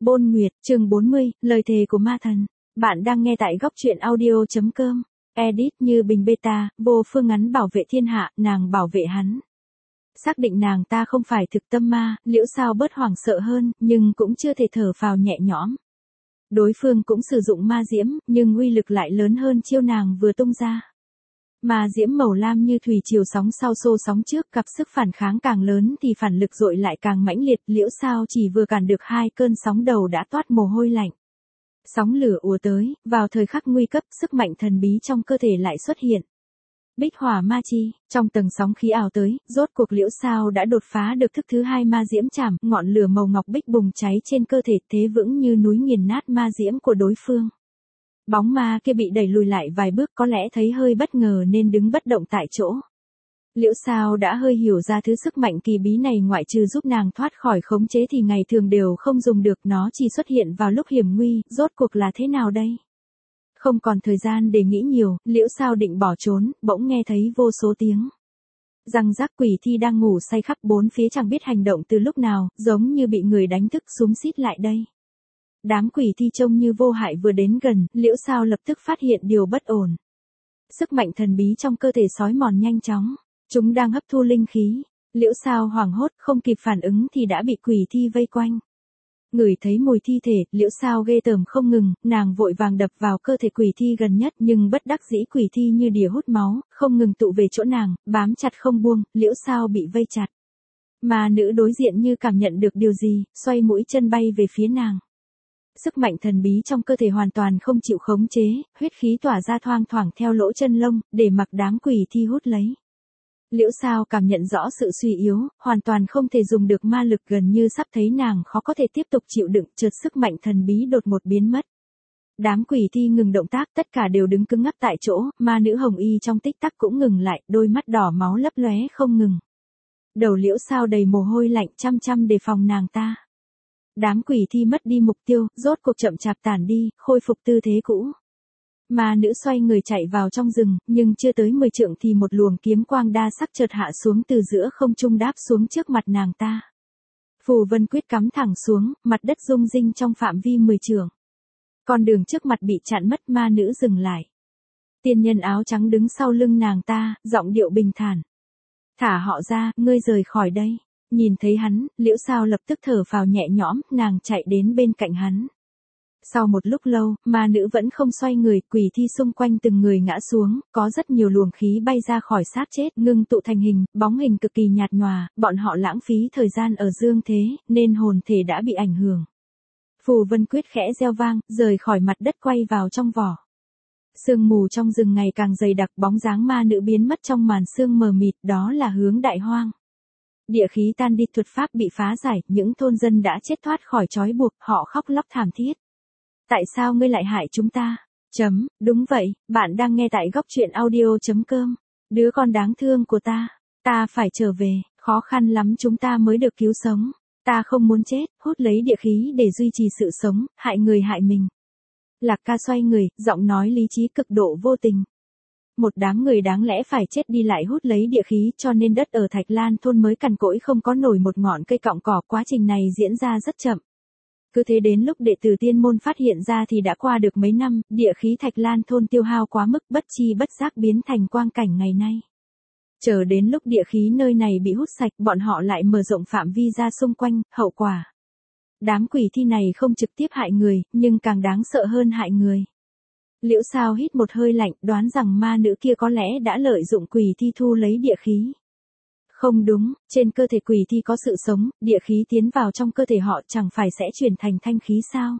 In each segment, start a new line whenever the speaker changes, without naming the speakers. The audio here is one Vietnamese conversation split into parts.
Bôn Nguyệt, chương 40, lời thề của ma thần. Bạn đang nghe tại góc truyện audio.com. Edit Như Bình Beta, vô phương ngắn bảo vệ thiên hạ, nàng bảo vệ hắn. Xác định nàng ta không phải thực tâm ma, Liễu Sao bớt hoảng sợ hơn, nhưng cũng chưa thể thở phào nhẹ nhõm. Đối phương cũng sử dụng ma diễm, nhưng uy lực lại lớn hơn chiêu nàng vừa tung ra. Ma diễm màu lam như thủy triều sóng sau xô sóng trước, cặp sức phản kháng càng lớn thì phản lực dội lại càng mãnh liệt. Liễu Sao chỉ vừa cản được 2 cơn sóng đầu đã toát mồ hôi lạnh. Sóng lửa ùa tới, vào thời khắc nguy cấp, sức mạnh thần bí trong cơ thể lại xuất hiện. Bích hỏa ma chi, trong tầng sóng khí ảo tới, rốt cuộc Liễu Sao đã đột phá được thức thứ 2 ma diễm chảm, ngọn lửa màu ngọc bích bùng cháy trên cơ thể, thế vững như núi nghiền nát ma diễm của đối phương. Bóng ma kia bị đẩy lùi lại vài bước, có lẽ thấy hơi bất ngờ nên đứng bất động tại chỗ. Liễu Sao đã hơi hiểu ra thứ sức mạnh kỳ bí này ngoại trừ giúp nàng thoát khỏi khống chế thì ngày thường đều không dùng được, nó chỉ xuất hiện vào lúc hiểm nguy, rốt cuộc là thế nào đây? Không còn thời gian để nghĩ nhiều, Liễu Sao định bỏ trốn, bỗng nghe thấy vô số tiếng. Răng rắc, quỷ thi đang ngủ say khắp bốn phía chẳng biết hành động từ lúc nào, giống như bị người đánh thức xúm xít lại đây. Đám quỷ thi trông như vô hại vừa đến gần, Liễu Sao lập tức phát hiện điều bất ổn. Sức mạnh thần bí trong cơ thể xói mòn nhanh chóng, chúng đang hấp thu linh khí. Liễu Sao hoảng hốt, không kịp phản ứng thì đã bị quỷ thi vây quanh. Ngửi thấy mùi thi thể, Liễu Sao ghê tởm không ngừng, nàng vội vàng đập vào cơ thể quỷ thi gần nhất, nhưng bất đắc dĩ quỷ thi như đỉa hút máu, không ngừng tụ về chỗ nàng, bám chặt không buông. Liễu Sao bị vây chặt. Ma nữ đối diện như cảm nhận được điều gì, xoay mũi chân bay về phía nàng. Sức mạnh thần bí trong cơ thể hoàn toàn không chịu khống chế, huyết khí tỏa ra thoang thoảng theo lỗ chân lông, để mặc đám quỷ thi hút lấy. Liễu Sao cảm nhận rõ sự suy yếu, hoàn toàn không thể dùng được ma lực, gần như sắp thấy nàng khó có thể tiếp tục chịu đựng, chợt sức mạnh thần bí đột ngột biến mất. Đám quỷ thi ngừng động tác, tất cả đều đứng cứng ngắc tại chỗ, ma nữ hồng y trong tích tắc cũng ngừng lại, đôi mắt đỏ máu lấp lóe không ngừng. Đầu Liễu Sao đầy mồ hôi lạnh, chăm chăm đề phòng nàng ta. Đám quỷ thi mất đi mục tiêu, rốt cuộc chậm chạp tản đi, khôi phục tư thế cũ. Ma nữ xoay người chạy vào trong rừng, nhưng chưa tới 10 trượng thì một luồng kiếm quang đa sắc chợt hạ xuống từ giữa không trung đáp xuống trước mặt nàng ta. Phù vân quyết cắm thẳng xuống, mặt đất rung rinh trong phạm vi 10 trượng. Con đường trước mặt bị chặn mất, ma nữ dừng lại. Tiên nhân áo trắng đứng sau lưng nàng ta, giọng điệu bình thản. Thả họ ra, ngươi rời khỏi đây. Nhìn thấy hắn, Liễu Sao lập tức thở phào nhẹ nhõm, nàng chạy đến bên cạnh hắn. Sau một lúc lâu, ma nữ vẫn không xoay người, quỷ thi xung quanh từng người ngã xuống, có rất nhiều luồng khí bay ra khỏi xác chết, ngưng tụ thành hình, bóng hình cực kỳ nhạt nhòa, bọn họ lãng phí thời gian ở dương thế, nên hồn thể đã bị ảnh hưởng. Phù vân quyết khẽ reo vang, rời khỏi mặt đất quay vào trong vỏ. Sương mù trong rừng ngày càng dày đặc, bóng dáng ma nữ biến mất trong màn sương mờ mịt, đó là hướng Đại Hoang. Địa khí tan đi, thuật pháp bị phá giải, những thôn dân đã chết thoát khỏi trói buộc, họ khóc lóc thảm thiết. Tại sao ngươi lại hại chúng ta? Đúng vậy, bạn đang nghe tại góc truyện audio.com. Đứa con đáng thương của ta phải trở về, khó khăn lắm chúng ta mới được cứu sống. Ta không muốn chết, hút lấy địa khí để duy trì sự sống, hại người hại mình. Lạc Ca xoay người, giọng nói lý trí cực độ vô tình. Một đám người đáng lẽ phải chết đi lại hút lấy địa khí, cho nên đất ở Thạch Lan thôn mới cằn cỗi không có nổi một ngọn cây cọng cỏ, quá trình này diễn ra rất chậm. Cứ thế đến lúc đệ tử tiên môn phát hiện ra thì đã qua được mấy năm, địa khí Thạch Lan thôn tiêu hao quá mức, bất chi bất giác biến thành quang cảnh ngày nay. Chờ đến lúc địa khí nơi này bị hút sạch, bọn họ lại mở rộng phạm vi ra xung quanh, hậu quả. Đám quỷ thi này không trực tiếp hại người, nhưng càng đáng sợ hơn hại người. Liễu Sao hít một hơi lạnh, đoán rằng ma nữ kia có lẽ đã lợi dụng quỷ thi thu lấy địa khí. Không đúng, trên cơ thể quỷ thi có sự sống, địa khí tiến vào trong cơ thể họ chẳng phải sẽ chuyển thành thanh khí sao?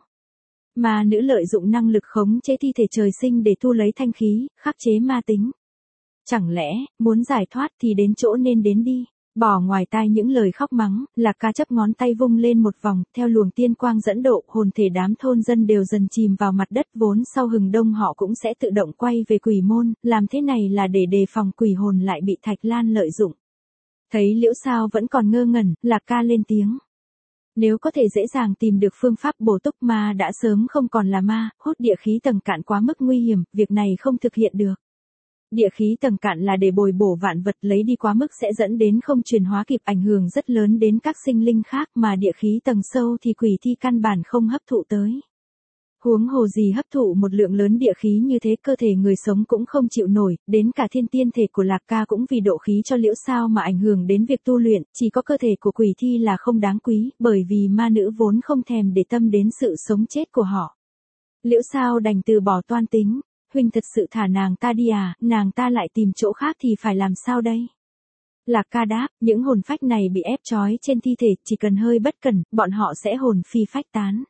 Ma nữ lợi dụng năng lực khống chế thi thể trời sinh để thu lấy thanh khí, khắc chế ma tính. Chẳng lẽ, muốn giải thoát thì đến chỗ nên đến đi. Bỏ ngoài tai những lời khóc mắng, Lạc Ca chấp ngón tay vung lên một vòng, theo luồng tiên quang dẫn độ, hồn thể đám thôn dân đều dần chìm vào mặt đất, vốn sau hừng đông họ cũng sẽ tự động quay về quỷ môn, làm thế này là để đề phòng quỷ hồn lại bị Thạch Lan lợi dụng. Thấy Liễu Sao vẫn còn ngơ ngẩn, Lạc Ca lên tiếng. Nếu có thể dễ dàng tìm được phương pháp bổ túc ma đã sớm không còn là ma, hút địa khí tầng cạn quá mức nguy hiểm, việc này không thực hiện được. Địa khí tầng cạn là để bồi bổ vạn vật, lấy đi quá mức sẽ dẫn đến không chuyển hóa kịp, ảnh hưởng rất lớn đến các sinh linh khác, mà địa khí tầng sâu thì quỷ thi căn bản không hấp thụ tới. Huống hồ gì hấp thụ một lượng lớn địa khí như thế, cơ thể người sống cũng không chịu nổi, đến cả thiên tiên thể của Lạc Ca cũng vì độ khí cho Liễu Sao mà ảnh hưởng đến việc tu luyện, chỉ có cơ thể của quỷ thi là không đáng quý, bởi vì ma nữ vốn không thèm để tâm đến sự sống chết của họ. Liễu Sao đành từ bỏ toan tính, huynh thật sự thả nàng ta đi à, nàng ta lại tìm chỗ khác thì phải làm sao đây? Lạc Ca đáp, những hồn phách này bị ép trói trên thi thể, chỉ cần hơi bất cẩn, bọn họ sẽ hồn phi phách tán.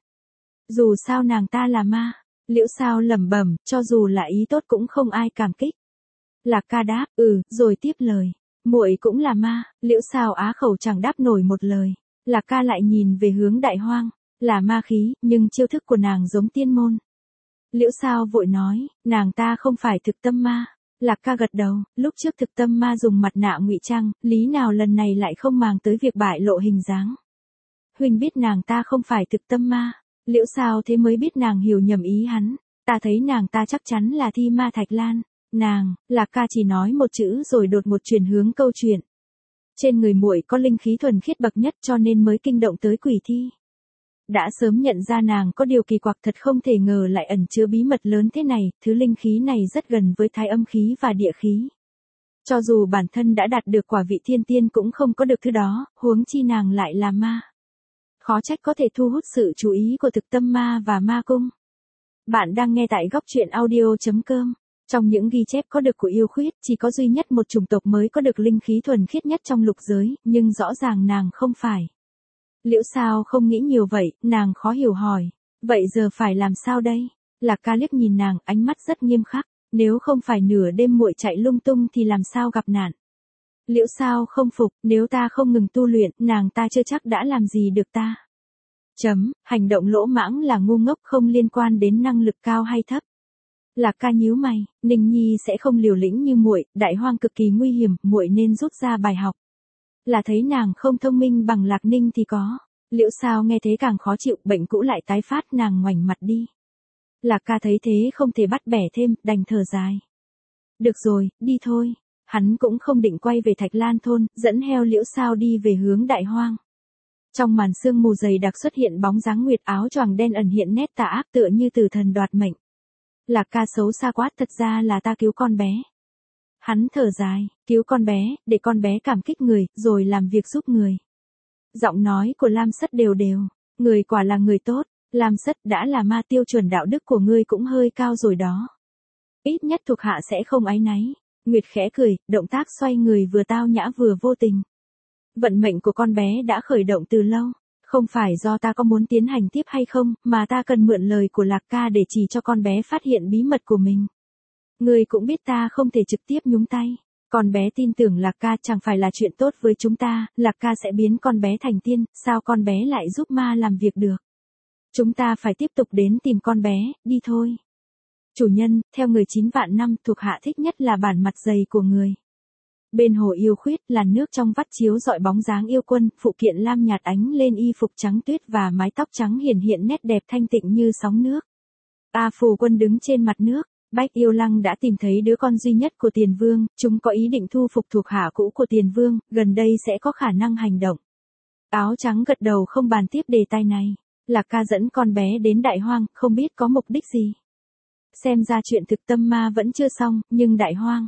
Dù sao nàng ta là ma. Liễu Sao lẩm bẩm, cho dù là ý tốt cũng không ai cảm kích. Lạc Ca đáp, rồi tiếp lời. Muội cũng là ma. Liễu Sao á khẩu chẳng đáp nổi một lời. Lạc Ca lại nhìn về hướng Đại Hoang. Là ma khí, nhưng chiêu thức của nàng giống tiên môn. Liễu Sao vội nói, nàng ta không phải thực tâm ma. Lạc Ca gật đầu, lúc trước thực tâm ma dùng mặt nạ ngụy trang, lý nào lần này lại không màng tới việc bại lộ hình dáng. Huynh biết nàng ta không phải thực tâm ma. Liễu Sao thế mới biết nàng hiểu nhầm ý hắn, ta thấy nàng ta chắc chắn là thi ma Thạch Lan. Nàng, Lạc Ca chỉ nói một chữ rồi đột một chuyển hướng câu chuyện. Trên người muội có linh khí thuần khiết bậc nhất cho nên mới kinh động tới quỷ thi. Đã sớm nhận ra nàng có điều kỳ quặc, thật không thể ngờ lại ẩn chứa bí mật lớn thế này, thứ linh khí này rất gần với thái âm khí và địa khí. Cho dù bản thân đã đạt được quả vị thiên tiên cũng không có được thứ đó, huống chi nàng lại là ma. Khó trách có thể thu hút sự chú ý của thực tâm ma và ma cung. Bạn đang nghe tại góc truyện audio.com. Trong những ghi chép có được của yêu khuyết, chỉ có duy nhất một chủng tộc mới có được linh khí thuần khiết nhất trong lục giới, nhưng rõ ràng nàng không phải. Liễu Sao không nghĩ nhiều vậy, nàng khó hiểu hỏi. Vậy giờ phải làm sao đây? Lạc Ca liếc nhìn nàng, ánh mắt rất nghiêm khắc. Nếu không phải nửa đêm muội chạy lung tung thì làm sao gặp nạn? Liễu Sao không phục, nếu ta không ngừng tu luyện, nàng ta chưa chắc đã làm gì được ta. Hành động lỗ mãng là ngu ngốc, không liên quan đến năng lực cao hay thấp. Lạc Ca nhíu mày, Ninh Nhi sẽ không liều lĩnh như muội, Đại Hoang cực kỳ nguy hiểm, muội nên rút ra bài học. Là thấy nàng không thông minh bằng Lạc Ninh thì có. Liễu Sao nghe thế càng khó chịu, bệnh cũ lại tái phát, nàng ngoảnh mặt đi. Lạc Ca thấy thế không thể bắt bẻ thêm, đành thở dài. Được rồi, đi thôi. Hắn cũng không định quay về Thạch Lan thôn, dẫn theo Liễu Sao đi về hướng Đại Hoang. Trong màn sương mù dày đặc xuất hiện bóng dáng nguyệt, áo choàng đen ẩn hiện nét tà ác tựa như tử thần đoạt mệnh. Lạc Ca xấu xa quát, thật ra là ta cứu con bé. Hắn thở dài, cứu con bé, để con bé cảm kích người, rồi làm việc giúp người. Giọng nói của Lam Sất đều đều, người quả là người tốt. Lam Sất, đã là ma, tiêu chuẩn đạo đức của ngươi cũng hơi cao rồi đó. Ít nhất thuộc hạ sẽ không áy náy. Nguyệt khẽ cười, động tác xoay người vừa tao nhã vừa vô tình. Vận mệnh của con bé đã khởi động từ lâu, không phải do ta có muốn tiến hành tiếp hay không, mà ta cần mượn lời của Lạc Ca để chỉ cho con bé phát hiện bí mật của mình. Ngươi cũng biết ta không thể trực tiếp nhúng tay. Con bé tin tưởng Lạc Ca chẳng phải là chuyện tốt với chúng ta, Lạc Ca sẽ biến con bé thành tiên, sao con bé lại giúp ma làm việc được? Chúng ta phải tiếp tục đến tìm con bé, đi thôi. Chủ nhân, theo người 9 vạn năm, thuộc hạ thích nhất là bản mặt dày của người. Bên hồ yêu khuyết, làn nước trong vắt chiếu dọi bóng dáng yêu quân, phụ kiện lam nhạt ánh lên y phục trắng tuyết và mái tóc trắng hiển hiện nét đẹp thanh tịnh như sóng nước. A Phù Quân đứng trên mặt nước, Bách Yêu Lăng đã tìm thấy đứa con duy nhất của Tiền Vương, chúng có ý định thu phục thuộc hạ cũ của Tiền Vương, gần đây sẽ có khả năng hành động. Áo trắng gật đầu không bàn tiếp đề tài này. Lạc Ca dẫn con bé đến Đại Hoang, không biết có mục đích gì. Xem ra chuyện thực tâm ma vẫn chưa xong, nhưng Đại Hoang.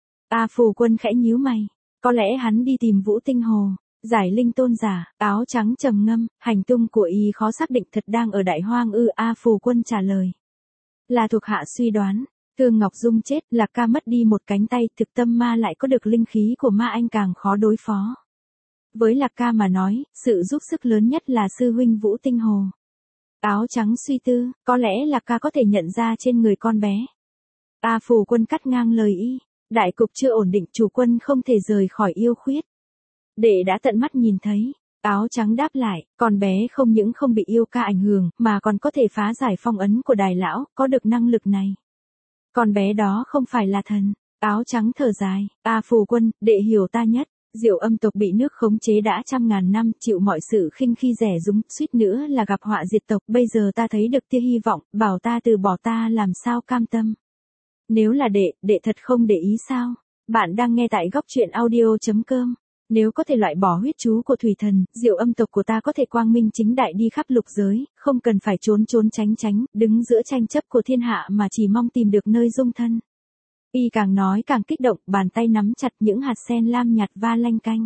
A Phù Quân khẽ nhíu mày. Có lẽ hắn đi tìm Vũ Tinh Hồ, giải linh tôn giả. Áo trắng trầm ngâm, hành tung của y khó xác định, thật đang ở Đại Hoang ư? A Phù Quân trả lời. Là thuộc hạ suy đoán. Thương Ngọc Dung chết, Lạc Ca mất đi một cánh tay, thực tâm ma lại có được linh khí của ma anh càng khó đối phó. Với Lạc Ca mà nói, sự giúp sức lớn nhất là sư huynh Vũ Tinh Hồ. Áo trắng suy tư, có lẽ Lạc Ca có thể nhận ra trên người con bé. A Phù Quân cắt ngang lời y. Đại cục chưa ổn định, chủ quân không thể rời khỏi yêu khuyết. Đệ đã tận mắt nhìn thấy. Áo trắng đáp lại, con bé không những không bị yêu ca ảnh hưởng, mà còn có thể phá giải phong ấn của Đài Lão, có được năng lực này. Con bé đó không phải là thần. Áo trắng thở dài, A Phù Quân, đệ hiểu ta nhất. Diệu Âm tộc bị nước khống chế đã trăm ngàn năm, chịu mọi sự khinh khi rẻ rúng, suýt nữa là gặp họa diệt tộc, bây giờ ta thấy được tia hy vọng, bảo ta từ bỏ ta làm sao cam tâm. Nếu là đệ thật không để ý sao? Bạn đang nghe tại góc truyện audio.com. Nếu có thể loại bỏ huyết chú của thủy thần, Diệu Âm tộc của ta có thể quang minh chính đại đi khắp lục giới, không cần phải trốn tránh, đứng giữa tranh chấp của thiên hạ mà chỉ mong tìm được nơi dung thân. Y càng nói càng kích động, bàn tay nắm chặt những hạt sen lam nhạt va lanh canh.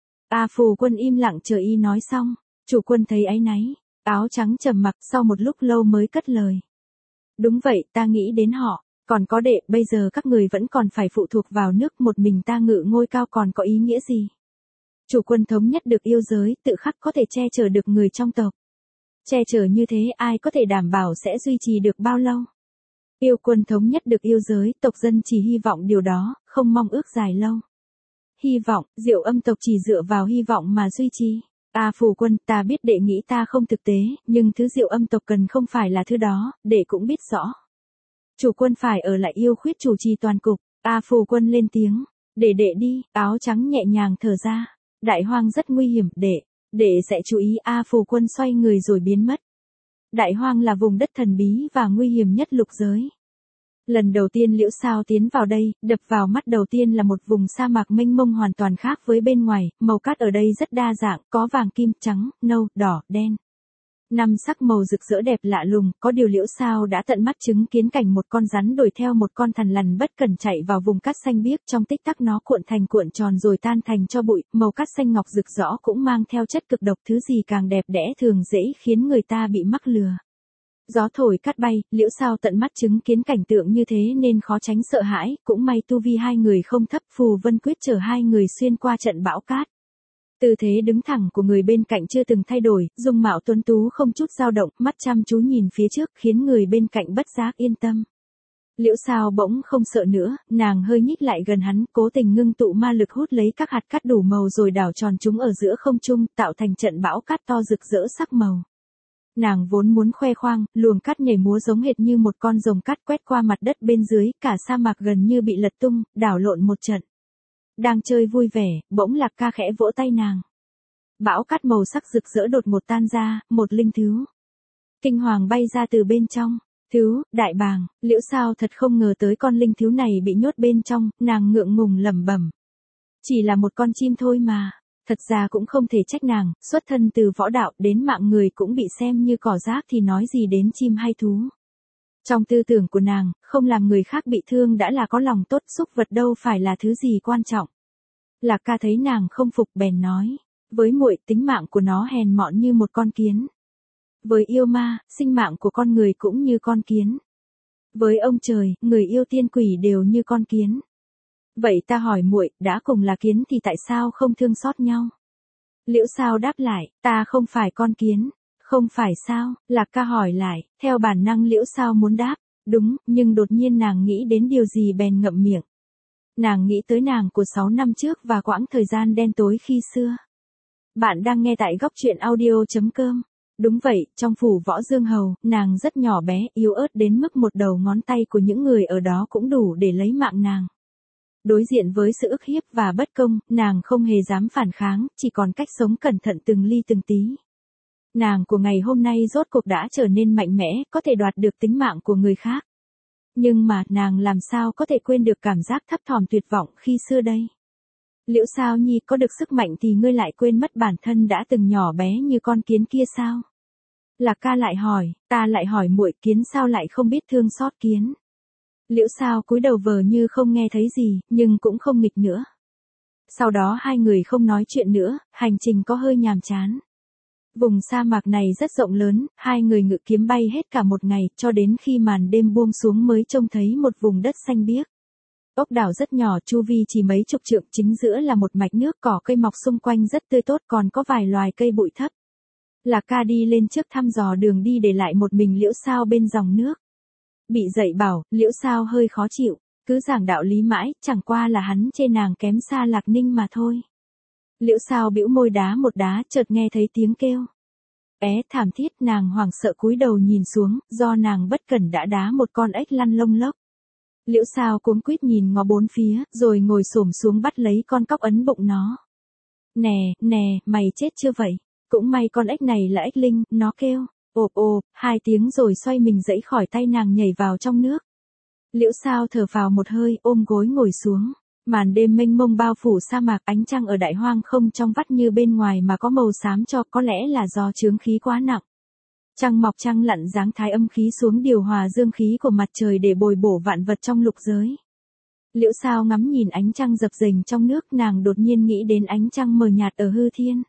A Phù Quân im lặng chờ y nói xong, chủ quân thấy áy náy, áo trắng trầm mặc sau một lúc lâu mới cất lời. Đúng vậy, ta nghĩ đến họ, còn có đệ, bây giờ các người vẫn còn phải phụ thuộc vào nước, một mình ta ngự ngôi cao còn có ý nghĩa gì? Chủ quân thống nhất được yêu giới, tự khắc có thể che chở được người trong tộc. Che chở như thế ai có thể đảm bảo sẽ duy trì được bao lâu? Yêu quân thống nhất được yêu giới, tộc dân chỉ hy vọng điều đó, không mong ước dài lâu. Hy vọng, Diệu Âm tộc chỉ dựa vào hy vọng mà duy trì. A Phù Quân, ta biết đệ nghĩ ta không thực tế, nhưng thứ Diệu Âm tộc cần không phải là thứ đó, đệ cũng biết rõ. Chủ quân phải ở lại yêu khuyết chủ trì toàn cục. A Phù Quân lên tiếng, để đệ đi, áo trắng nhẹ nhàng thở ra. Đại hoang rất nguy hiểm, đệ sẽ chú ý. A Phù Quân xoay người rồi biến mất. Đại hoang là vùng đất thần bí và nguy hiểm nhất lục giới. Lần đầu tiên Liễu Sao tiến vào đây, đập vào mắt đầu tiên là một vùng sa mạc mênh mông hoàn toàn khác với bên ngoài, màu cát ở đây rất đa dạng, có vàng kim, trắng, nâu, đỏ, đen. 5 sắc màu rực rỡ đẹp lạ lùng, có điều Liễu Sao đã tận mắt chứng kiến cảnh một con rắn đuổi theo một con thằn lằn bất cẩn chạy vào vùng cát xanh biếc, trong tích tắc nó cuộn thành cuộn tròn rồi tan thành cho bụi, màu cát xanh ngọc rực rõ cũng mang theo chất cực độc, thứ gì càng đẹp đẽ thường dễ khiến người ta bị mắc lừa. Gió thổi cát bay, Liễu Sao tận mắt chứng kiến cảnh tượng như thế nên khó tránh sợ hãi, cũng may tu vi hai người không thấp, Phù Vân quyết chở hai người xuyên qua trận bão cát. Tư thế đứng thẳng của người bên cạnh chưa từng thay đổi, dung mạo tuấn tú không chút dao động, mắt chăm chú nhìn phía trước khiến người bên cạnh bất giác yên tâm. Liễu Sao bỗng không sợ nữa, nàng hơi nhích lại gần hắn, cố tình ngưng tụ ma lực hút lấy các hạt cát đủ màu rồi đảo tròn chúng ở giữa không trung, tạo thành trận bão cát to rực rỡ sắc màu. Nàng vốn muốn khoe khoang, luồng cát nhảy múa giống hệt như một con rồng cát quét qua mặt đất bên dưới, cả sa mạc gần như bị lật tung, đảo lộn một trận. Đang chơi vui vẻ, bỗng Lạc Ca khẽ vỗ tay nàng. Bão cát màu sắc rực rỡ đột ngột tan ra, một linh thú kinh hoàng bay ra từ bên trong. Thú, đại bàng, Liễu Sao thật không ngờ tới con linh thú này bị nhốt bên trong, nàng ngượng ngùng lẩm bẩm. Chỉ là một con chim thôi mà. Thật ra cũng không thể trách nàng, xuất thân từ võ đạo đến mạng người cũng bị xem như cỏ rác thì nói gì đến chim hay thú. Trong tư tưởng của nàng, không làm người khác bị thương đã là có lòng tốt, xúc vật đâu phải là thứ gì quan trọng. Lạc Ca thấy nàng không phục bèn nói, với muội tính mạng của nó hèn mọn như một con kiến. Với yêu ma, sinh mạng của con người cũng như con kiến. Với ông trời, người yêu tiên quỷ đều như con kiến. Vậy ta hỏi muội, đã cùng là kiến thì tại sao không thương xót nhau? Liễu Sao đáp lại, ta không phải con kiến. Không phải sao? Lạc Ca hỏi lại, theo bản năng Liễu Sao muốn đáp, đúng, nhưng đột nhiên nàng nghĩ đến điều gì bèn ngậm miệng. Nàng nghĩ tới nàng của 6 năm trước và quãng thời gian đen tối khi xưa. Bạn đang nghe tại góc truyện audio.com. Đúng vậy, trong phủ Võ Dương Hầu, nàng rất nhỏ bé, yếu ớt đến mức một đầu ngón tay của những người ở đó cũng đủ để lấy mạng nàng. Đối diện với sự ức hiếp và bất công, nàng không hề dám phản kháng, chỉ còn cách sống cẩn thận từng ly từng tí. Nàng của ngày hôm nay rốt cuộc đã trở nên mạnh mẽ, có thể đoạt được tính mạng của người khác. Nhưng mà, nàng làm sao có thể quên được cảm giác thấp thỏm tuyệt vọng khi xưa đây? Liễu Sao nhi, có được sức mạnh thì ngươi lại quên mất bản thân đã từng nhỏ bé như con kiến kia sao? Lạc Ca lại hỏi, ta lại hỏi muội, kiến sao lại không biết thương xót kiến? Liễu Sao cúi đầu vờ như không nghe thấy gì, nhưng cũng không nghịch nữa. Sau đó hai người không nói chuyện nữa, hành trình có hơi nhàm chán. Vùng sa mạc này rất rộng lớn, hai người ngự kiếm bay hết cả một ngày, cho đến khi màn đêm buông xuống mới trông thấy một vùng đất xanh biếc. Ốc đảo rất nhỏ, chu vi chỉ mấy chục trượng, chính giữa là một mạch nước, cỏ cây mọc xung quanh rất tươi tốt, còn có vài loài cây bụi thấp. Lạc Ca đi lên trước thăm dò đường đi để lại một mình Liễu Sao bên dòng nước. Bị dạy bảo, Liễu Sao hơi khó chịu, cứ giảng đạo lý mãi, chẳng qua là hắn chê nàng kém xa Lạc Ninh mà thôi. Liễu Sao bĩu môi đá một đá, chợt nghe thấy tiếng kêu. Thảm thiết, nàng hoảng sợ cúi đầu nhìn xuống, do nàng bất cẩn đã đá một con ếch lăn lông lốc. Liễu Sao cuống quýt nhìn ngó bốn phía, rồi ngồi xổm xuống bắt lấy con cóc ấn bụng nó. Nè, mày chết chưa vậy? Cũng may con ếch này là ếch linh, nó kêu, ộp, 2 tiếng rồi xoay mình giãy khỏi tay nàng nhảy vào trong nước. Liễu Sao thở vào một hơi, ôm gối ngồi xuống. Màn đêm mênh mông bao phủ sa mạc, ánh trăng ở đại hoang không trong vắt như bên ngoài mà có màu xám cho, có lẽ là do chướng khí quá nặng. Trăng mọc trăng lặn giáng thái âm khí xuống điều hòa dương khí của mặt trời để bồi bổ vạn vật trong lục giới. Liễu Sao ngắm nhìn ánh trăng dập dềnh trong nước, nàng đột nhiên nghĩ đến ánh trăng mờ nhạt ở hư thiên.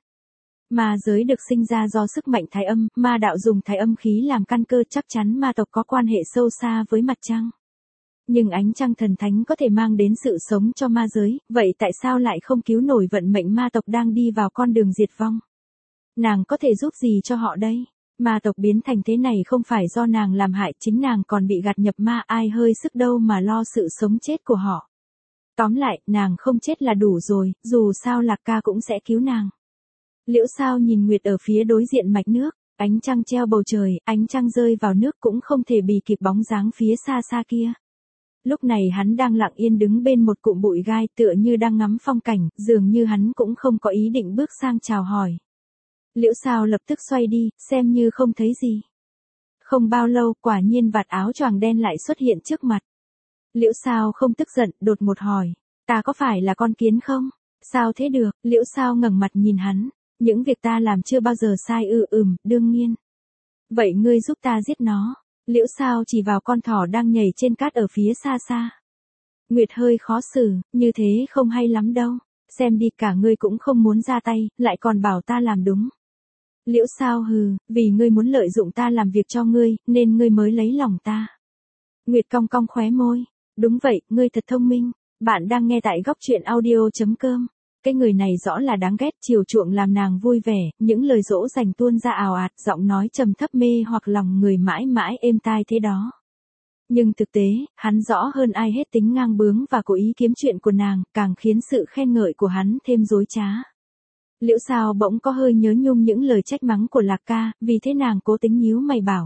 Ma giới được sinh ra do sức mạnh thái âm, ma đạo dùng thái âm khí làm căn cơ, chắc chắn ma tộc có quan hệ sâu xa với mặt trăng. Nhưng ánh trăng thần thánh có thể mang đến sự sống cho ma giới, vậy tại sao lại không cứu nổi vận mệnh ma tộc đang đi vào con đường diệt vong? Nàng có thể giúp gì cho họ đây? Ma tộc biến thành thế này không phải do nàng làm hại, chính nàng còn bị gạt nhập ma, ai hơi sức đâu mà lo sự sống chết của họ. Tóm lại, nàng không chết là đủ rồi, dù sao Lạc Ca cũng sẽ cứu nàng. Liễu Sao nhìn Nguyệt ở phía đối diện mạch nước, ánh trăng treo bầu trời, ánh trăng rơi vào nước cũng không thể bì kịp bóng dáng phía xa xa kia. Lúc này hắn đang lặng yên đứng bên một cụm bụi gai, tựa như đang ngắm phong cảnh, dường như hắn cũng không có ý định bước sang chào hỏi. Liễu Sao lập tức xoay đi, xem như không thấy gì. Không bao lâu, quả nhiên vạt áo choàng đen lại xuất hiện trước mặt. Liễu Sao không tức giận, đột ngột hỏi, ta có phải là con kiến không? Sao thế được? Liễu Sao ngẩng mặt nhìn hắn, những việc ta làm chưa bao giờ sai. Đương nhiên. Vậy ngươi giúp ta giết nó. Liễu Sao chỉ vào con thỏ đang nhảy trên cát ở phía xa xa. Nguyệt hơi khó xử, như thế không hay lắm đâu. Xem đi, cả ngươi cũng không muốn ra tay, lại còn bảo ta làm đúng. Liễu Sao hừ, vì ngươi muốn lợi dụng ta làm việc cho ngươi, nên ngươi mới lấy lòng ta. Nguyệt cong cong khóe môi. Đúng vậy, ngươi thật thông minh. Bạn đang nghe tại góc truyện audio.com. Cái người này rõ là đáng ghét, chiều chuộng làm nàng vui vẻ, những lời dỗ dành tuôn ra ào ạt, giọng nói trầm thấp mê hoặc lòng người mãi mãi êm tai thế đó. Nhưng thực tế, hắn rõ hơn ai hết tính ngang bướng và cố ý kiếm chuyện của nàng, càng khiến sự khen ngợi của hắn thêm dối trá. Liễu Sao bỗng có hơi nhớ nhung những lời trách mắng của Lạc Ca, vì thế nàng cố tính nhíu mày bảo.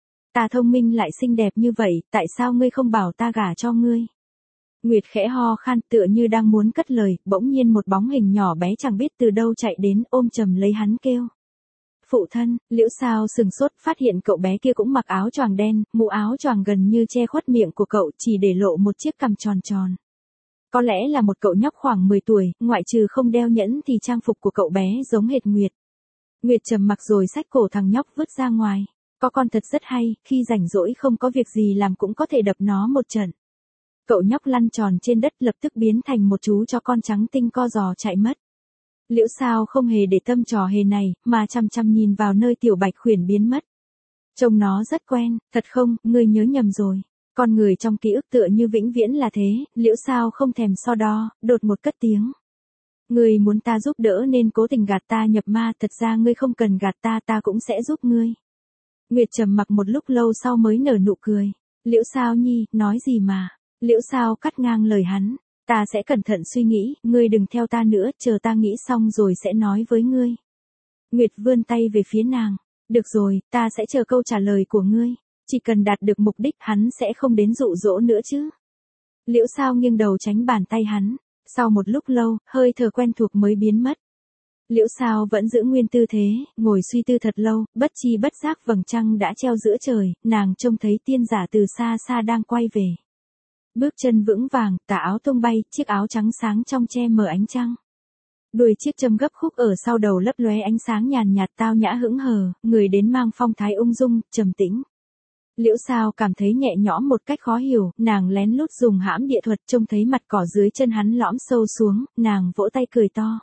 Ta thông minh lại xinh đẹp như vậy, tại sao ngươi không bảo ta gả cho ngươi? Nguyệt khẽ ho khan, tựa như đang muốn cất lời, bỗng nhiên một bóng hình nhỏ bé chẳng biết từ đâu chạy đến, ôm chầm lấy hắn kêu. Phụ thân. Liễu Sao sừng sốt, phát hiện cậu bé kia cũng mặc áo choàng đen, mũ áo choàng gần như che khuất miệng của cậu, chỉ để lộ một chiếc cằm tròn tròn. Có lẽ là một cậu nhóc khoảng 10 tuổi, ngoại trừ không đeo nhẫn thì trang phục của cậu bé giống hệt Nguyệt. Nguyệt trầm mặc rồi xách cổ thằng nhóc vứt ra ngoài. Có con thật rất hay, khi rảnh rỗi không có việc gì làm cũng có thể đập nó một trận. Cậu nhóc lăn tròn trên đất, lập tức biến thành một chú chó con trắng tinh co giò chạy mất. Liễu Sao không hề để tâm trò hề này, mà chăm chăm nhìn vào nơi tiểu bạch khuyển biến mất. Trông nó rất quen, thật không, ngươi nhớ nhầm rồi. Con người trong ký ức tựa như vĩnh viễn là thế. Liễu Sao không thèm so đo, đột một cất tiếng. Ngươi muốn ta giúp đỡ nên cố tình gạt ta nhập ma, thật ra ngươi không cần gạt ta, ta cũng sẽ giúp ngươi. Nguyệt trầm mặc một lúc lâu sau mới nở nụ cười. Liễu Sao nhi, nói gì mà. Liễu Sao cắt ngang lời hắn. Ta sẽ cẩn thận suy nghĩ, ngươi đừng theo ta nữa, chờ ta nghĩ xong rồi sẽ nói với ngươi. Nguyệt vươn tay về phía nàng. Được rồi, ta sẽ chờ câu trả lời của ngươi. Chỉ cần đạt được mục đích, hắn sẽ không đến dụ dỗ nữa chứ. Liễu Sao nghiêng đầu tránh bàn tay hắn. Sau một lúc lâu, hơi thở quen thuộc mới biến mất. Liễu Sao vẫn giữ nguyên tư thế, ngồi suy tư thật lâu, bất chi bất giác vầng trăng đã treo giữa trời, nàng trông thấy tiên giả từ xa xa đang quay về. Bước chân vững vàng, tà áo tung bay, chiếc áo trắng sáng trong che mờ ánh trăng. Đuôi chiếc châm gấp khúc ở sau đầu lấp lóe ánh sáng nhàn nhạt, tao nhã hững hờ, người đến mang phong thái ung dung, trầm tĩnh. Liễu Sao cảm thấy nhẹ nhõm một cách khó hiểu, nàng lén lút dùng hãm địa thuật, trông thấy mặt cỏ dưới chân hắn lõm sâu xuống, nàng vỗ tay cười to.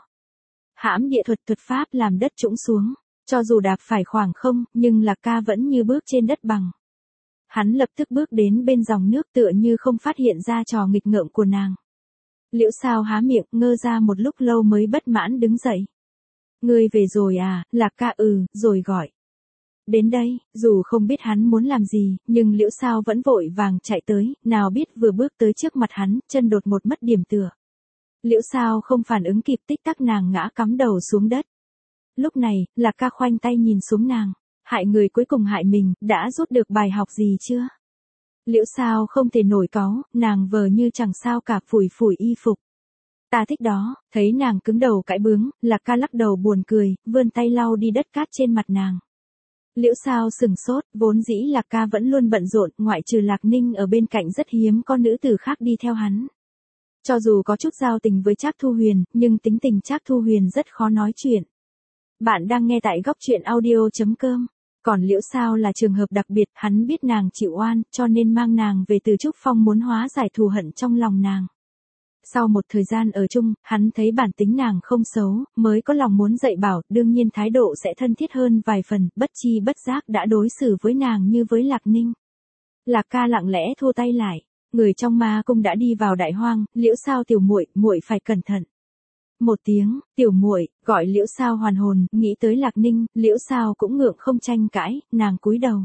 Hãm địa thuật, thuật pháp làm đất trũng xuống, cho dù đạp phải khoảng không, nhưng Lạc Ca vẫn như bước trên đất bằng. Hắn lập tức bước đến bên dòng nước, tựa như không phát hiện ra trò nghịch ngợm của nàng. Liễu Sao há miệng, ngơ ra một lúc lâu mới bất mãn đứng dậy. Ngươi về rồi à? Lạc Ca rồi gọi. Đến đây, dù không biết hắn muốn làm gì, nhưng Liễu Sao vẫn vội vàng chạy tới, nào biết vừa bước tới trước mặt hắn, chân đột một mất điểm tựa. Liễu Sao không phản ứng kịp, tích tắc nàng ngã cắm đầu xuống đất. Lúc này, Lạc Ca khoanh tay nhìn xuống nàng. Hại người cuối cùng hại mình, đã rút được bài học gì chưa? Liễu Sao không thể nổi cáu, nàng vờ như chẳng sao cả, phủi phủi y phục. Ta thích đó. Thấy nàng cứng đầu cãi bướng, Lạc Ca lắc đầu buồn cười, vươn tay lau đi đất cát trên mặt nàng. Liễu Sao sừng sốt, vốn dĩ Lạc Ca vẫn luôn bận rộn, ngoại trừ Lạc Ninh ở bên cạnh rất hiếm có nữ tử khác đi theo hắn. Cho dù có chút giao tình với Trác Thu Huyền, nhưng tính tình Trác Thu Huyền rất khó nói chuyện. Bạn đang nghe tại góc truyện audio.com. Còn Liễu Sao là trường hợp đặc biệt, hắn biết nàng chịu oan, cho nên mang nàng về Từ Trúc Phong muốn hóa giải thù hận trong lòng nàng. Sau một thời gian ở chung, hắn thấy bản tính nàng không xấu, mới có lòng muốn dạy bảo, đương nhiên thái độ sẽ thân thiết hơn vài phần, bất chi bất giác đã đối xử với nàng như với Lạc Ninh. Lạc Ca lặng lẽ thua tay lại, người trong ma cung đã đi vào đại hoang, Liễu Sao tiểu muội, muội phải cẩn thận. Một tiếng, tiểu muội, gọi Liễu Sao hoàn hồn, nghĩ tới Lạc Ninh, Liễu Sao cũng ngượng không tranh cãi, nàng cúi đầu.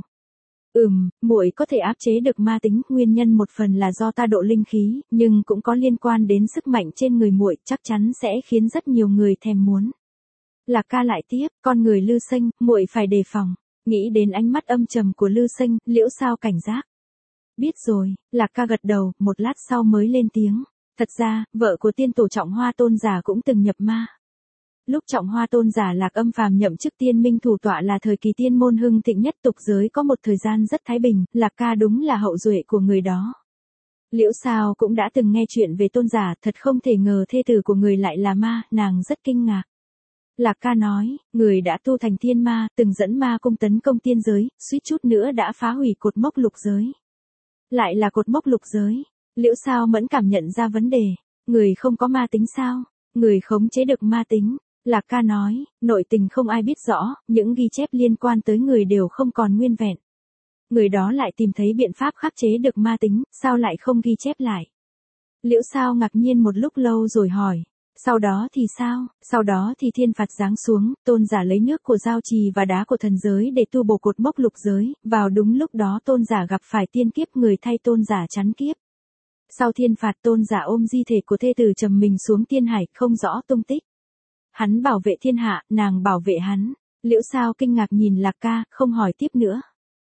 Muội có thể áp chế được ma tính, nguyên nhân một phần là do ta độ linh khí, nhưng cũng có liên quan đến sức mạnh trên người muội, chắc chắn sẽ khiến rất nhiều người thèm muốn. Lạc Ca lại tiếp, con người Lư Sinh, muội phải đề phòng. Nghĩ đến ánh mắt âm trầm của Lư Sinh, Liễu Sao cảnh giác. Biết rồi, Lạc Ca gật đầu, một lát sau mới lên tiếng. Thật ra, vợ của tiên tổ Trọng Hoa Tôn giả cũng từng nhập ma. Lúc Trọng Hoa Tôn giả Lạc Âm Phàm nhậm chức tiên minh thủ tọa là thời kỳ tiên môn hưng thịnh nhất, tục giới có một thời gian rất thái bình, Lạc Ca đúng là hậu duệ của người đó. Liễu Sao cũng đã từng nghe chuyện về tôn giả, thật không thể ngờ thê tử của người lại là ma, nàng rất kinh ngạc. Lạc Ca nói, người đã tu thành thiên ma, từng dẫn ma cung tấn công tiên giới, suýt chút nữa đã phá hủy cột mốc lục giới. Lại là cột mốc lục giới. Liễu Sao mẫn cảm nhận ra vấn đề. Người không có ma tính sao? Người khống chế được ma tính. Lạc Ca nói, nội tình không ai biết rõ, những ghi chép liên quan tới người đều không còn nguyên vẹn. Người đó lại tìm thấy biện pháp khắc chế được ma tính, sao lại không ghi chép lại? Liễu Sao ngạc nhiên một lúc lâu rồi hỏi. Sau đó thì sao? Sau đó thì thiên phạt giáng xuống, tôn giả lấy nước của giao trì và đá của thần giới để tu bổ cột mốc lục giới, vào đúng lúc đó tôn giả gặp phải tiên kiếp, người thay tôn giả chắn kiếp. Sau thiên phạt, tôn giả ôm di thể của thê tử trầm mình xuống tiên hải, không rõ tung tích. Hắn bảo vệ thiên hạ, nàng bảo vệ hắn. Liễu Sao kinh ngạc nhìn Lạc Ca, không hỏi tiếp nữa.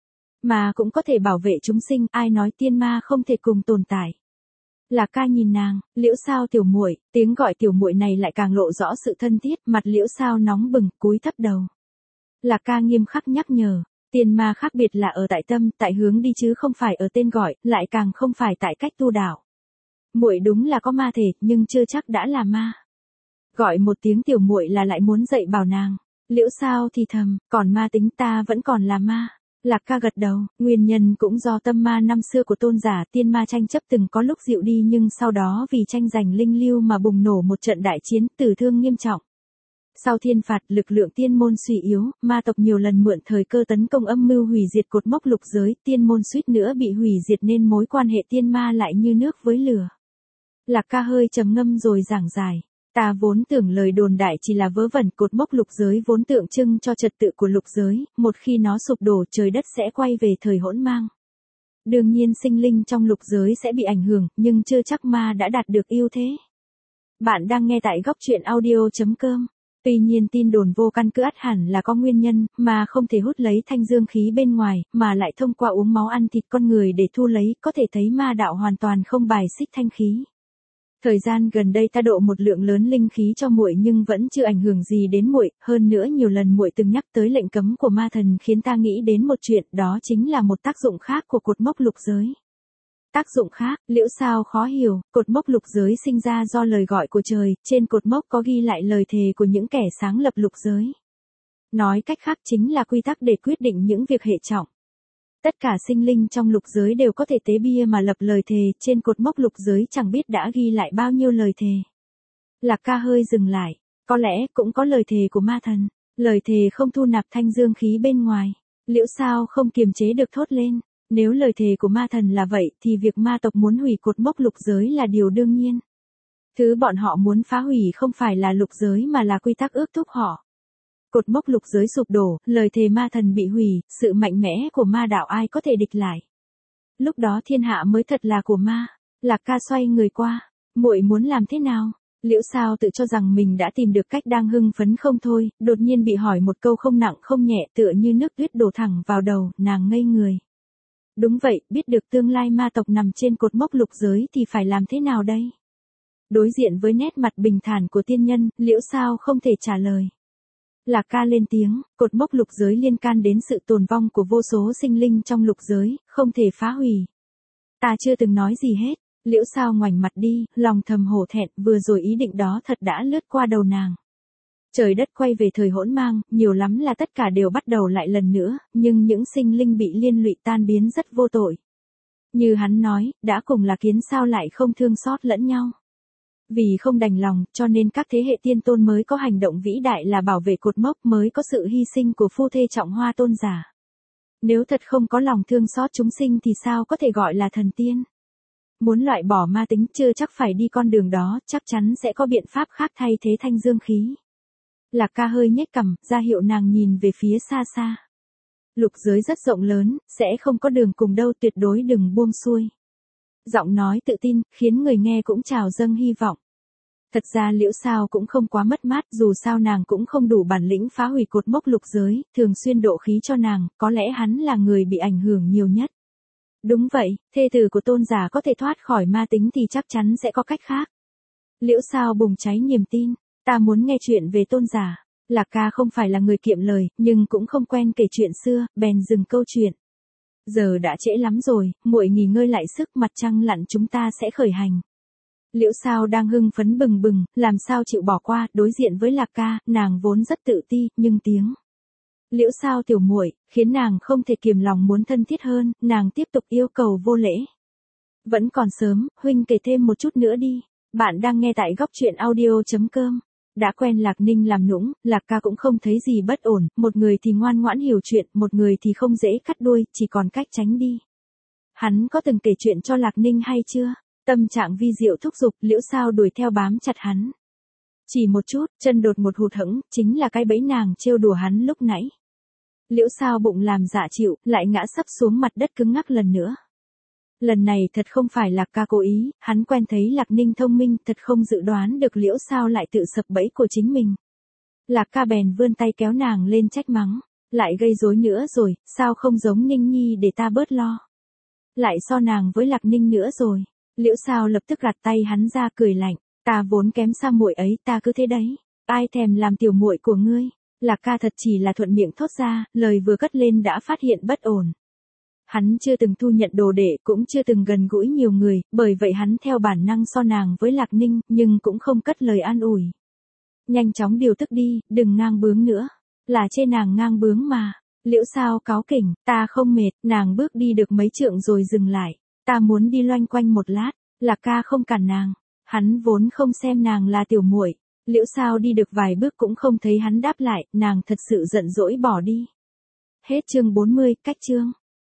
Mà cũng có thể bảo vệ chúng sinh, ai nói tiên ma không thể cùng tồn tại. Lạc Ca nhìn nàng, Liễu Sao tiểu muội, tiếng gọi tiểu muội này lại càng lộ rõ sự thân thiết, mặt Liễu Sao nóng bừng, cúi thấp đầu. Lạc Ca nghiêm khắc nhắc nhở, tiên ma khác biệt là ở tại tâm, tại hướng đi chứ không phải ở tên gọi, lại càng không phải tại cách tu đạo. Muội đúng là có ma thể, nhưng chưa chắc đã là ma. Gọi một tiếng tiểu muội là lại muốn dạy bảo nàng. Liễu Sao thì thầm, còn ma tính ta vẫn còn là ma. Lạc Ca gật đầu, nguyên nhân cũng do tâm ma năm xưa của tôn giả, tiên ma tranh chấp từng có lúc dịu đi nhưng sau đó vì tranh giành linh lưu mà bùng nổ một trận đại chiến, tử thương nghiêm trọng. Sau thiên phạt, lực lượng tiên môn suy yếu, ma tộc nhiều lần mượn thời cơ tấn công âm mưu hủy diệt cột mốc lục giới, tiên môn suýt nữa bị hủy diệt nên mối quan hệ tiên ma lại như nước với lửa. Lạc Ca hơi trầm ngâm rồi giảng giải. Ta vốn tưởng lời đồn đại chỉ là vớ vẩn, cột mốc lục giới vốn tượng trưng cho trật tự của lục giới, một khi nó sụp đổ trời đất sẽ quay về thời hỗn mang. Đương nhiên sinh linh trong lục giới sẽ bị ảnh hưởng, nhưng chưa chắc ma đã đạt được ưu thế. Bạn đang nghe tại góc truyện audio.com. Tuy nhiên tin đồn vô căn cứ ắt hẳn là có nguyên nhân, mà không thể hút lấy thanh dương khí bên ngoài, mà lại thông qua uống máu ăn thịt con người để thu lấy, có thể thấy ma đạo hoàn toàn không bài xích thanh khí. Thời gian gần đây ta độ một lượng lớn linh khí cho muội nhưng vẫn chưa ảnh hưởng gì đến muội, hơn nữa nhiều lần muội từng nhắc tới lệnh cấm của ma thần khiến ta nghĩ đến một chuyện, đó chính là một tác dụng khác của cột mốc lục giới. Tác dụng khác, Liễu Sao khó hiểu, cột mốc lục giới sinh ra do lời gọi của trời, trên cột mốc có ghi lại lời thề của những kẻ sáng lập lục giới. Nói cách khác chính là quy tắc để quyết định những việc hệ trọng. Tất cả sinh linh trong lục giới đều có thể tế bia mà lập lời thề, trên cột mốc lục giới chẳng biết đã ghi lại bao nhiêu lời thề. Lạc Ca hơi dừng lại, có lẽ cũng có lời thề của ma thần, lời thề không thu nạp thanh dương khí bên ngoài. Liễu Sao không kiềm chế được thốt lên, nếu lời thề của ma thần là vậy thì việc ma tộc muốn hủy cột mốc lục giới là điều đương nhiên. Thứ bọn họ muốn phá hủy không phải là lục giới mà là quy tắc ước thúc họ. Cột mốc lục giới sụp đổ, lời thề ma thần bị hủy, sự mạnh mẽ của ma đạo ai có thể địch lại. Lúc đó thiên hạ mới thật là của ma. Lạc Ca xoay người qua, muội muốn làm thế nào? Liễu Sao tự cho rằng mình đã tìm được cách đang hưng phấn không thôi, đột nhiên bị hỏi một câu không nặng không nhẹ tựa như nước tuyết đổ thẳng vào đầu, nàng ngây người. Đúng vậy, biết được tương lai ma tộc nằm trên cột mốc lục giới thì phải làm thế nào đây? Đối diện với nét mặt bình thản của tiên nhân, Liễu Sao không thể trả lời. Lạc Ca lên tiếng, cột mốc lục giới liên can đến sự tồn vong của vô số sinh linh trong lục giới, không thể phá hủy. Ta chưa từng nói gì hết. Liễu Sao ngoảnh mặt đi, lòng thầm hổ thẹn, vừa rồi ý định đó thật đã lướt qua đầu nàng. Trời đất quay về thời hỗn mang, nhiều lắm là tất cả đều bắt đầu lại lần nữa, nhưng những sinh linh bị liên lụy tan biến rất vô tội. Như hắn nói, đã cùng là kiến sao lại không thương xót lẫn nhau. Vì không đành lòng, cho nên các thế hệ tiên tôn mới có hành động vĩ đại là bảo vệ cột mốc, mới có sự hy sinh của phu thê trọng hoa tôn giả. Nếu thật không có lòng thương xót chúng sinh thì sao có thể gọi là thần tiên? Muốn loại bỏ ma tính chưa chắc phải đi con đường đó, chắc chắn sẽ có biện pháp khác thay thế thanh dương khí. Lạc Ca hơi nhếch cằm, ra hiệu nàng nhìn về phía xa xa. Lục giới rất rộng lớn, sẽ không có đường cùng đâu, tuyệt đối đừng buông xuôi. Giọng nói tự tin, khiến người nghe cũng trào dâng hy vọng. Thật ra Liễu Sao cũng không quá mất mát, dù sao nàng cũng không đủ bản lĩnh phá hủy cột mốc lục giới, thường xuyên độ khí cho nàng, có lẽ hắn là người bị ảnh hưởng nhiều nhất. Đúng vậy, thê tử của tôn giả có thể thoát khỏi ma tính thì chắc chắn sẽ có cách khác. Liễu Sao bùng cháy niềm tin, ta muốn nghe chuyện về tôn giả. Lạc Ca không phải là người kiệm lời, nhưng cũng không quen kể chuyện xưa, bèn dừng câu chuyện. Giờ đã trễ lắm rồi, muội nghỉ ngơi lại sức, mặt trăng lặn chúng ta sẽ khởi hành. Liễu Sao đang hưng phấn bừng bừng, làm sao chịu bỏ qua, đối diện với Lạc Ca, nàng vốn rất tự ti, nhưng tiếng Liễu Sao tiểu muội khiến nàng không thể kiềm lòng muốn thân thiết hơn, nàng tiếp tục yêu cầu vô lễ. Vẫn còn sớm, huynh kể thêm một chút nữa đi. Bạn đang nghe tại góc truyện audio.com. Đã quen Lạc Ninh làm nũng, Lạc Ca cũng không thấy gì bất ổn, một người thì ngoan ngoãn hiểu chuyện, một người thì không dễ cắt đuôi, chỉ còn cách tránh đi. Hắn có từng kể chuyện cho Lạc Ninh hay chưa? Tâm trạng vi diệu thúc giục, Liễu Sao đuổi theo bám chặt hắn. Chỉ một chút, chân đột một hụt hẫng, chính là cái bẫy nàng trêu đùa hắn lúc nãy. Liễu Sao bụng làm dạ chịu, lại ngã sấp xuống mặt đất cứng ngắc lần nữa. Lần này thật không phải Lạc Ca cố ý, hắn quen thấy Lạc Ninh thông minh, thật không dự đoán được Liễu Sao lại tự sập bẫy của chính mình. Lạc Ca bèn vươn tay kéo nàng lên trách mắng, lại gây rối nữa rồi, sao không giống Ninh Nhi để ta bớt lo. Lại so nàng với Lạc Ninh nữa rồi. Liễu Sao lập tức gạt tay hắn ra cười lạnh, ta vốn kém xa muội ấy, ta cứ thế đấy, ai thèm làm tiểu muội của ngươi. Lạc Ca thật chỉ là thuận miệng thốt ra, lời vừa cất lên đã phát hiện bất ổn. Hắn chưa từng thu nhận đồ đệ, cũng chưa từng gần gũi nhiều người, bởi vậy hắn theo bản năng so nàng với Lạc Ninh, nhưng cũng không cất lời an ủi. Nhanh chóng điều tức đi, đừng ngang bướng nữa. Là chê nàng ngang bướng mà. Liễu Sao cáu kỉnh, ta không mệt, nàng bước đi được mấy trượng rồi dừng lại. Ta muốn đi loanh quanh một lát. Lạc Ca không cản nàng. Hắn vốn không xem nàng là tiểu muội. Liễu Sao đi được vài bước cũng không thấy hắn đáp lại, nàng thật sự giận dỗi bỏ đi. Hết chương 40, cách chương.